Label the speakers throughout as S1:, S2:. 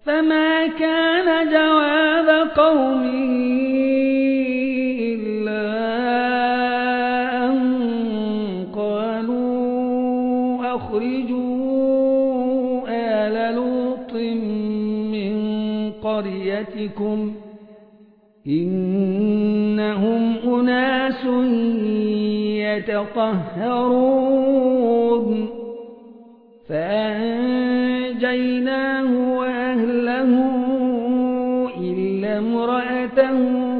S1: فما كان جواب قومه إلا أن قالوا أخرجوا آل لوط من قريتكم إنهم أناس يتطهرون فأنجيناه وأهله إلا امرأته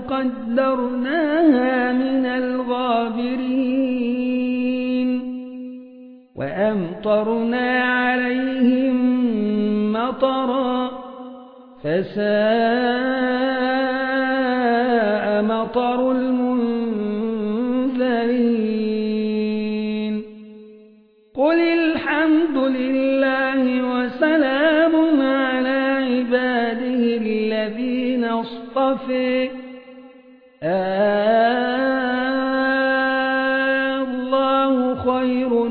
S1: قدرناها من الغابرين وأمطرنا عليهم مطرا فساء مطر المنذرين قل الحمد لله وسلام على عباده الذين اصطفى الله خير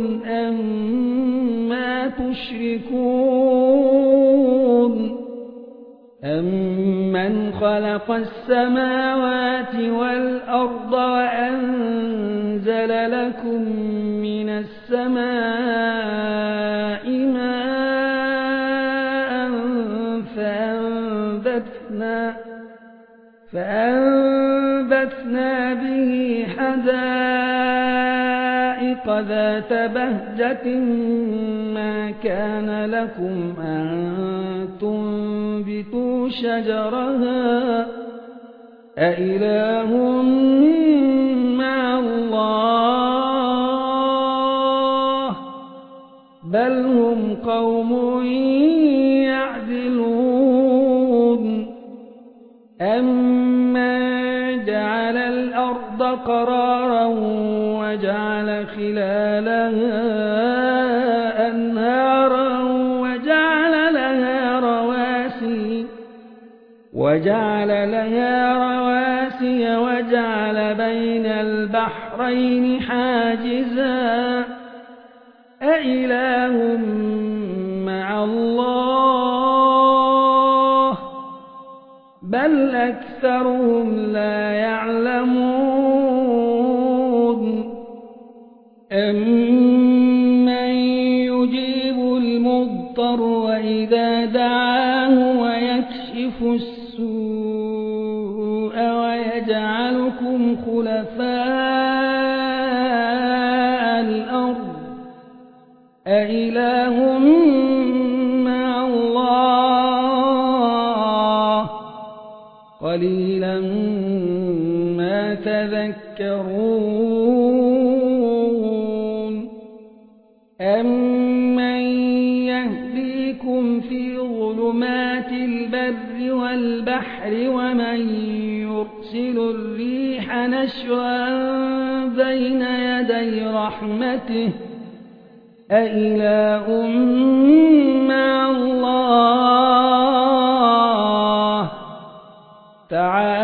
S1: أما تشركون أمن خلق السماوات والأرض وأنزل لكم من السماء ماء فأنبتنا به حدائق ذات بهجة ما كان لكم أن تنبتوا شجرها أإله مع الله بل هم قوم يعدلون أمن جعل الأرض قرارا وجعل خلالها أنهارا وجعل لها رواسي وجعل بين البحرين حاجزا أإله مع الله بل أكثرهم لا يعلمون أمن يجيب المضطر وإذا دعاه ويكشف السوء ويجعلكم خلفاء الأرض أإله مع الله قليلا ما تذكرون أمن يهديكم في ظلمات البر والبحر ومن يرسل الريح نشرا بين يدي رحمته أإله مع الله تعالى